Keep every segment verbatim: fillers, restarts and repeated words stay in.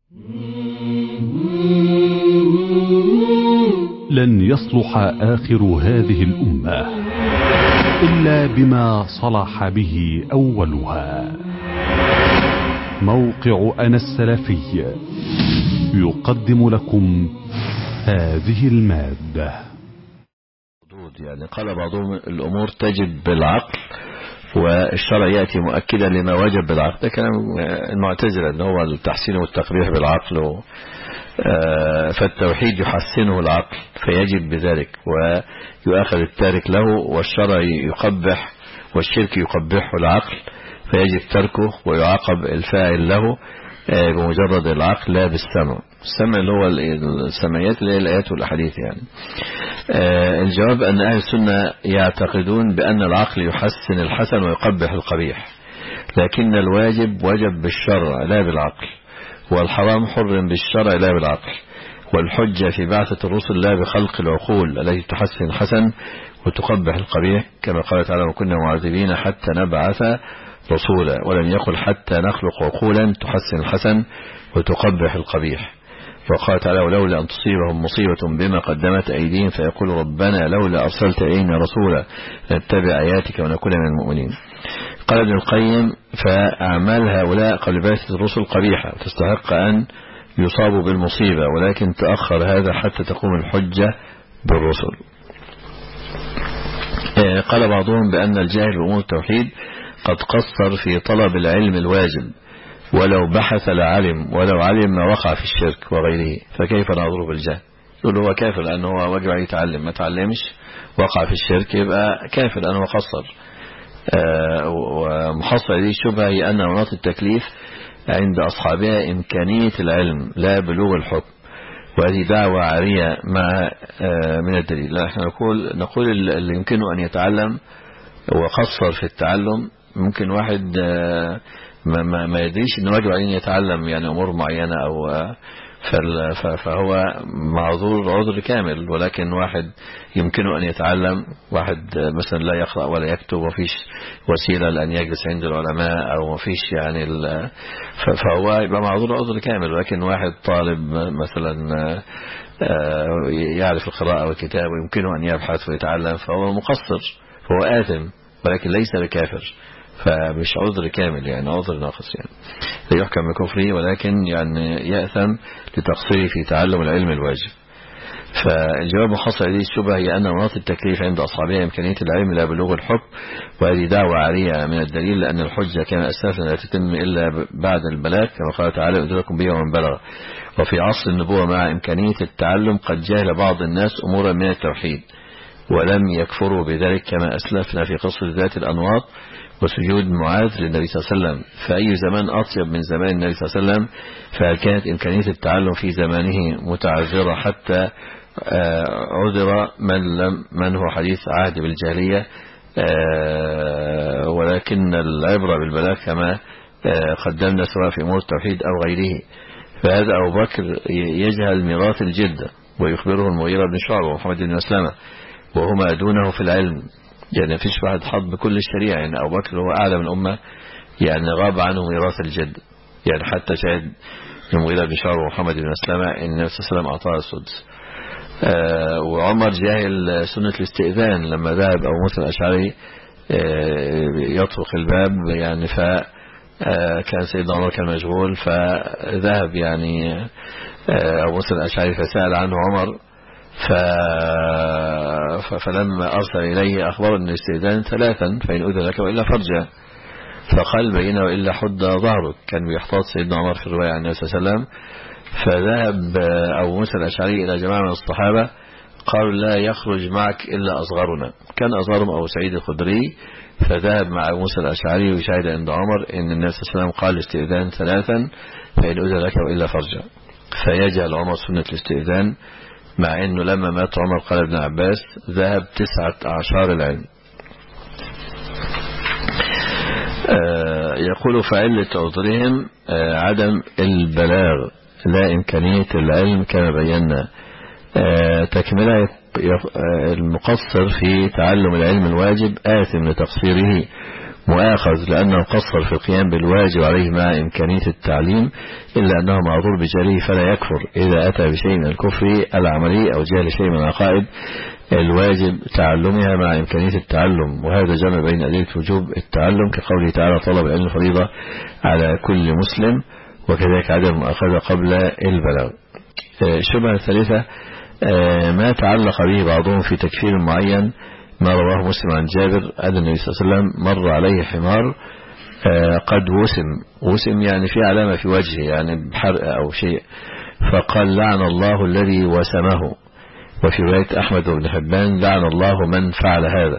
لن يصلح آخر هذه الأمة إلا بما صلح به أولها. موقع أنا السلفي يقدم لكم هذه المادة. يعني قال بعضهم الأمور تجب بالعقل والشرع يأتي مؤكدا لما وجب بالعقل. ده كلام المعتزلة ان هو التحسين والتقبيح بالعقل، فالتوحيد يحسنه العقل فيجب بذلك ويؤخذ التارك له، والشرع يقبح والشرك يقبحه العقل فيجب تركه ويعاقب الفاعل له بمجرد العقل لا بالسمع. السمع اللي هو السمعيات اللي هي الآيات والأحاديث. يعني الجواب أن أهل السنة يعتقدون بأن العقل يحسن الحسن ويقبح القبيح، لكن الواجب وجب بالشرع لا بالعقل، والحرام حرم بالشرع لا بالعقل، والحجة في بعثة الرسل لا بخلق العقول التي تحسن الحسن وتقبح القبيح، كما قال تعالى وكنا معذبين حتى نبعث رسولا، ولم يقل حتى نخلق عقولا تحسن الحسن وتقبح القبيح. وقال تعالى ولولا أن تصيبهم مصيبة بما قدمت أيديهم فيقول ربنا لولا أرسلت إلينا رسولا نتبع آياتك ونكون من المؤمنين. قال ابن القيم فأعمال هؤلاء قبل بعثة الرسل قبيحة تستحق أن يصابوا بالمصيبة، ولكن تأخر هذا حتى تقوم الحجة بالرسل. قال بعضهم بأن الجاهل بأمور التوحيد قد قصر في طلب العلم الواجب، ولو بحث لعلم، ولو علم ما وقع في الشرك وغيره، فكيف نعذره بالجهل؟ يقول هو كافر لأنه هو واجب عليه يتعلم، ما تعلمش وقع في الشرك يبقى كافر لأنه قصر. آه ومحصل هذه الشبهة هي أن مناط التكليف عند أصحابها إمكانية العلم لا بلوغ الحكم، وهذه دعوة عارية مع آه من الدليل. لا احنا نقول نقول اللي يمكنه أن يتعلم وقصر في التعلم، ممكن واحد آه ما, ما, ما يدريش انه واجب عليه يتعلم يعني امور معينة او فهو معذور عذر كامل، ولكن واحد يمكنه ان يتعلم، واحد مثلا لا يقرأ ولا يكتب ومفيش وسيلة لان يجلس عند العلماء او مفيش يعني فهو يبقى معذور عذر كامل. ولكن واحد طالب مثلا يعرف القراءة والكتاب ويمكنه ان يبحث ويتعلم فهو مقصر، فهو آثم ولكن ليس بكافر، فمش عذر كامل يعني عذر ناقص، يعني لا يحكم بكفره ولكن يعني يأثم لتقصيره في تعلم العلم الواجب. فالجواب محصل هذه الشبهة هي أن مناط التكليف عند أصحابها إمكانية العلم لا بلوغ الحكم، وهذه دعوة عارية من الدليل، لأن الحجة كما أسلفنا لا تتم إلا بعد البلاغ، كما قال تعالى أدركم به ومن بلغ. وفي عصر النبوة مع إمكانية التعلم قد جهل بعض الناس أمورا من التوحيد ولم يكفروا بذلك، كما أسلفنا في قصة ذات الأنواط وسجود معاذ للنبي صلى الله عليه وسلم. فأي زمان أطيب من زمان النبي صلى الله عليه وسلم؟ فهل كانت إمكانية التعلم في زمانه متعذرة حتى عذر من لم من هو حديث عهد بالجاهلية؟ ولكن العبرة بالبلاغ كما قدمنا سواء في أمور التوحيد أو غيره. فهذا أبو بكر يجهل ميراث الجدة ويخبره المغيرة بن شعبة ومحمد بن مسلمة وهما دونه في العلم، يعني فيش واحد حط بكل الشريعة. يعني أبو بكر هو أعلم الأمة، يعني غاب عنه ميراث الجد، يعني حتى شاهد المغيرة بن شعبة ومحمد بن مسلمة إن النبي صلى الله عليه وسلم أعطاه السدس. آه وعمر جاهل سنة الاستئذان لما ذهب أبو موسى الأشعري آه يطرق الباب، يعني ف آه كان سيدنا عمر كان مشغول، فذهب يعني آه أبو موسى الأشعري فسأل عنه عمر، ف... فلما أرسل إليه أخبر أن الاستئذان ثلاثا فإن أذن لك وإلا فرجا، فقال بينه وإلا حد ظهرك. كان بيحتاط سيدنا عمر في الرواية عن النبي صلى الله عليه وسلم. فذهب أبو موسى الأشعري إلى جماعة من الصحابة قالوا لا يخرج معك إلا أصغرنا، كان أصغرهم أبو سعيد الخدري، فذهب مع أبو موسى الأشعري وشاهد عند عمر أن النبي صلى الله عليه وسلم قال الاستئذان ثلاثا فإن أذن لك وإلا فرجا، فيجعل عمر سنة الاستئذان، مع أنه لما مات عمر قال ابن عباس ذهب تسعة أعشار العلم. آه يقول فعلة عذرهم آه عدم البلاغ لا إمكانية العلم كما بينا. آه تكملة المقصر في تعلم العلم الواجب آثم لتقصيره مؤاخذ لأنه قصر في القيام بالواجب عليه مع إمكانية التعليم، إلا أنه معذور بجهله فلا يكفر إذا أتى بشيء من الكفر العملي أو جهل شيء من العقائد الواجب تعلمها مع إمكانية التعلم. وهذا جمع بين أدلة وجوب التعلم كقوله تعالى طلب العلم فريضة على كل مسلم، وكذلك عدم المؤاخذة قبل البلاغ. الشبهة الثالثة ما تعلق به بعضهم في تكفير معين، ما رواه مسلم عن جابر أن النبي صلى الله عليه وسلم مر عليه حمار قد وسم، وسم يعني في علامة في وجهه يعني بحرق أو شيء، فقال لعن الله الذي وسمه. وفي رواية أحمد بن حبان لعن الله من فعل هذا.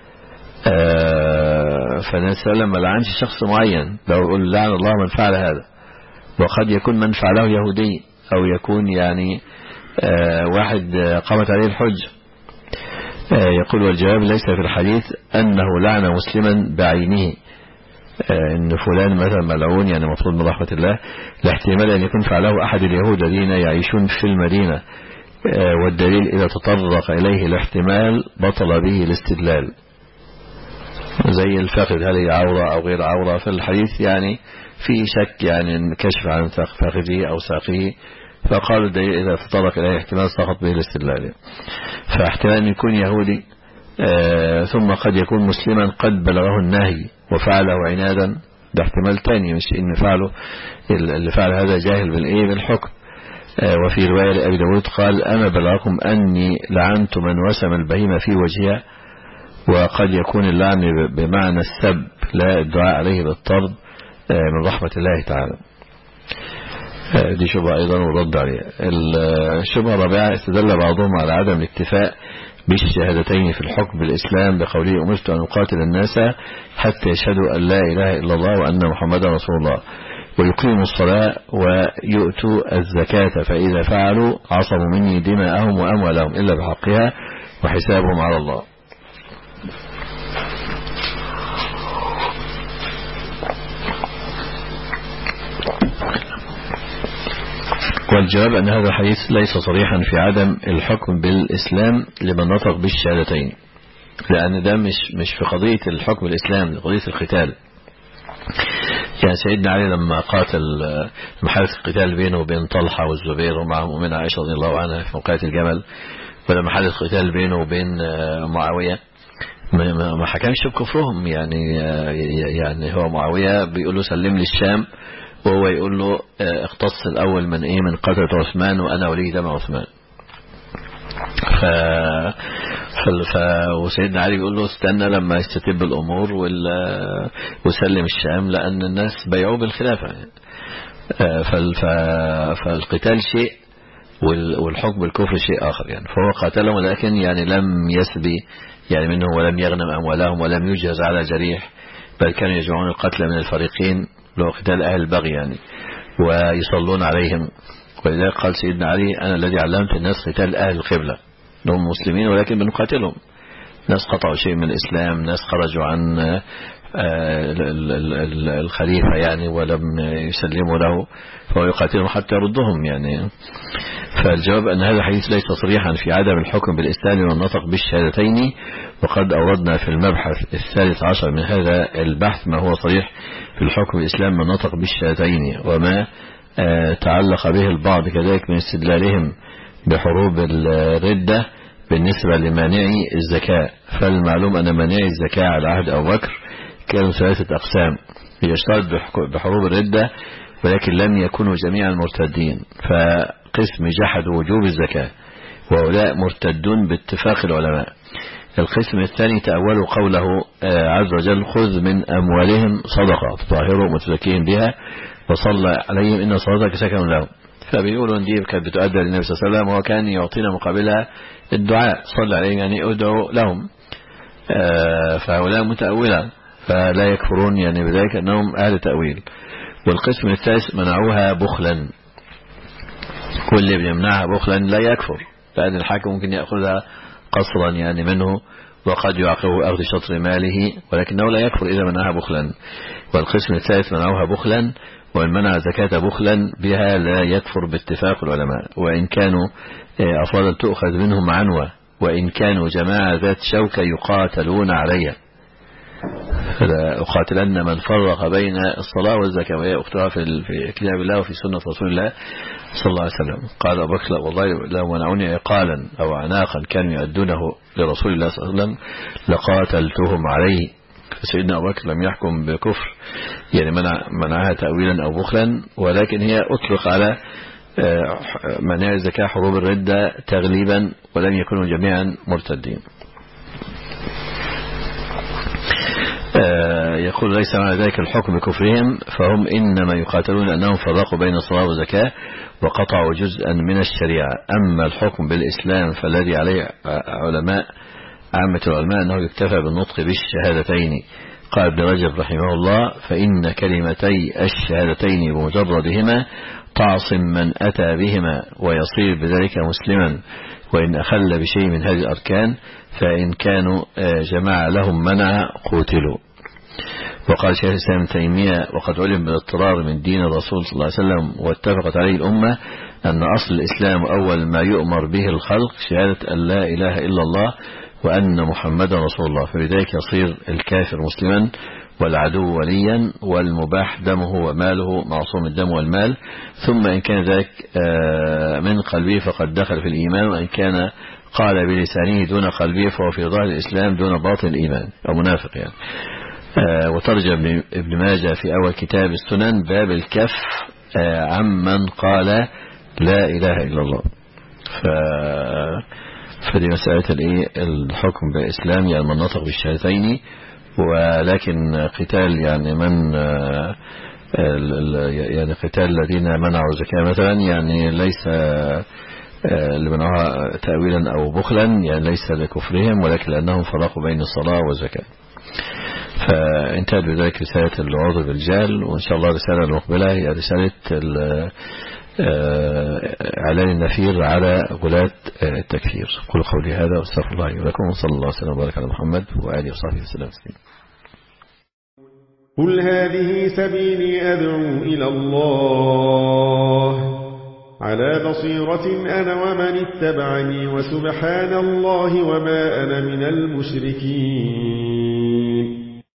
فالنبي صلى الله عليه وسلم ما لعنش شخص معين، لو يقول لعن الله من فعل هذا، وقد يكون من فعله يهودي أو يكون يعني واحد قامت عليه الحجة. يقول والجواب ليس في الحديث أنه لعن مسلما بعينه، إن فلان مثلا ملعون يعني مطرود من رحمة الله، لاحتمال أن يكون فعله أحد اليهود الذين يعيشون في المدينة، والدليل إذا تطرق إليه الاحتمال بطل به الاستدلال، زي الفخذ هل هي عورة أو غير عورة. في الحديث يعني في شك يعني كشف عن فخذه أو ساقه، فقالوا الدليل إذا تطرق إليه احتمال سقط به الاستدلال. فاحتمال أن يكون يهودي آه ثم قد يكون مسلما قد بلغه النهي وفعله عنادا، ده احتمال تاني، مش إن فعله اللي فعل هذا جاهل بالإيه بالحكم. آه وفي رواية لأبي داود قال أما بلغكم أني لعنت من وسم البهيمة في وجهها. وقد يكون اللعن بمعنى السب لا الدعاء عليه بالطرد آه من رحمة الله تعالى. دي شبهة أيضا ورد عليها. الشبهة الرابعة استدل بعضهم على عدم الاكتفاء بالشهادتين في الحكم بالإسلام بقوله أمرت أن أقاتل الناس حتى يشهدوا أن لا إله إلا الله وأن محمدا رسول الله ويقيموا الصلاة ويؤتوا الزكاة، فإذا فعلوا عصموا مني دماءهم وأموالهم إلا بحقها وحسابهم على الله. والجواب أن هذا الحديث ليس صريحا في عدم الحكم بالإسلام لمن نطق بالشهادتين، لأن ده مش مش في قضية الحكم بالإسلام، قضية القتال. يعني سيدنا علي لما قاتل محادث القتال بينه وبين طلحة والزبير ومعهم أمنا عائشة رضي الله عنها في موقعة الجمل، ولما حدث القتال بينه وبين معاوية ما حكمش بكفرهم، يعني يعني هو معاوية بيقول له سلم لي الشام، وهو يقول له اختص الأول من إيه من قتلة عثمان وأنا ولي دم عثمان. ف... ف... وسيدنا علي بيقول له استنى لما يستتب الأمور وسلم الشام، لأن الناس بيعوا بالخلافة. فال... ف... فالقتال شيء والحكم بالكفر شيء آخر يعني. فهو قاتلهم ولكن يعني لم يسبي يعني منهم ولم يغنم أموالهم ولم يجهز على جريح، بل كانوا يجمعون القتل من الفريقين لو قتال أهل البغي يعني ويصلون عليهم. ولذلك قال سيدنا علي أنا الذي علمت الناس قتال أهل القبلة، هم مسلمين ولكن بنقاتلهم، ناس قطعوا شيء من الإسلام، ناس خرجوا عن الخليفة يعني ولم يسلموا له، فهو يقاتلهم حتى يردهم يعني. فالجواب أن هذا الحديث ليس صريحا في عدم الحكم بالإسلام والنطق بالشهادتين، وقد أوردنا في المبحث الثالث عشر من هذا البحث ما هو صريح في الحكم بالإسلام والنطق بالشهادتين، وما تعلق به البعض كذلك من استدلالهم بحروب الردة بالنسبة لمانعي الزكاة. فالمعلوم أن مانعي الزكاة على عهد أبو بكر كانوا ثلاثة أقسام، يشترط بحروب الردة ولكن لم يكونوا جميعا مرتدين، فقسم جحدوا وجوب الزكاة وهؤلاء مرتدون باتفاق العلماء. القسم الثاني تأولوا قوله عز وجل خذ من أموالهم صدقة تطهرهم وتزكيهم بها وصلى عليهم إن صلاتك سكن لهم. فبيقولوا ان دي كانت بتؤدى للنبي صلى الله عليه وسلم وكان يعطينا مقابلها الدعاء صلى عليهم يعني ادعوا لهم. فهؤلاء متأولة فلا يكفرون يعني بذلك أنهم أهل تأويل. والقسم الثالث منعوها بخلا، كل بيمنعها بخلا لا يكفر، لأن الحاكم ممكن يأخذها قصرا يعني منه وقد يعاقبه أخذ شطر ماله، ولكنه لا يكفر إذا منعها بخلا. والقسم الثالث منعوها بخلا، ومن منع زكاة بخلا بها لا يكفر باتفاق العلماء، وإن كانوا أفضل تؤخذ منهم عنوة، وإن كانوا جماعة ذات شوكة يقاتلون عليها. أقاتلن من فرق بين الصلاة والزكاة، وهي أختها في في كتاب الله وفي سنة رسول الله صلى الله عليه وسلم. قال أبو بكر والله لو منعوني عقالا أو عناقا كانوا يؤدونه لرسول الله صلى الله عليه وسلم لقاتلتهم عليه. فسيدنا أبو بكر لم يحكم بكفر يعني منع منعها تأويلا أو بخلا، ولكن هي أطلق على منع الزكاة حروب الردة تغليبا، ولم يكونوا جميعا مرتدين. يقول ليس معنى ذلك الحكم بكفرهم، فهم إنما يقاتلون لأنهم فرقوا بين الصلاة والزكاة وقطعوا جزءا من الشريعة. أما الحكم بالإسلام فالذي عليه علماء عامة العلماء أنه يكتفى بالنطق بالشهادتين. قال ابن رجب رحمه الله فإن كلمتي الشهادتين بمجردهما تعصم من أتى بهما ويصير بذلك مسلما، وإن أخل بشيء من هذه الأركان فإن كانوا جماعة لهم منع قوتلوا. وقال شيخ الإسلام ابن تيمية وقد علم بالاضطرار من دين الرسول صلى الله عليه وسلم واتفقت عليه الأمة أن أصل الإسلام أول ما يؤمر به الخلق شهادة أن لا إله إلا الله وأن محمدا رسول الله، فبذلك يصير الكافر مسلما والعدو وليا والمباح دمه وماله معصوم الدم والمال. ثم إن كان ذلك من قلبه فقد دخل في الإيمان، وإن كان قال بلسانه دون قلبه فهو في ظاهر الإسلام دون باطن الإيمان أو منافق يعني. وترجم ابن ماجه في أول كتاب السنن باب الكف عمن قال لا إله إلا الله. ف فدي مسألة الايه الحكم بالإسلام يعني من نطق بالشهادتين، ولكن قتال يعني من يعني قتال الذين منعوا الزكاة مثلا يعني ليس اللي منعوها تأويلا أو بخلا يعني ليس لكفرهم، ولكن لأنهم فرقوا بين الصلاة والزكاة. فانتهت بذلك رسالة العذر بالجهل، وإن شاء الله الرسالة المقبلة هي رسالة إعلان النفير على غلاة التكفير. قل قولي هذا واستغفر الله لي ولكم، وصلى الله وسلم وبارك على محمد وآله وصحبه وسلم. قل هذه سبيلي أدعو إلى الله على بصيرة أنا ومن اتبعني، وسبحان الله وما أنا من المشركين.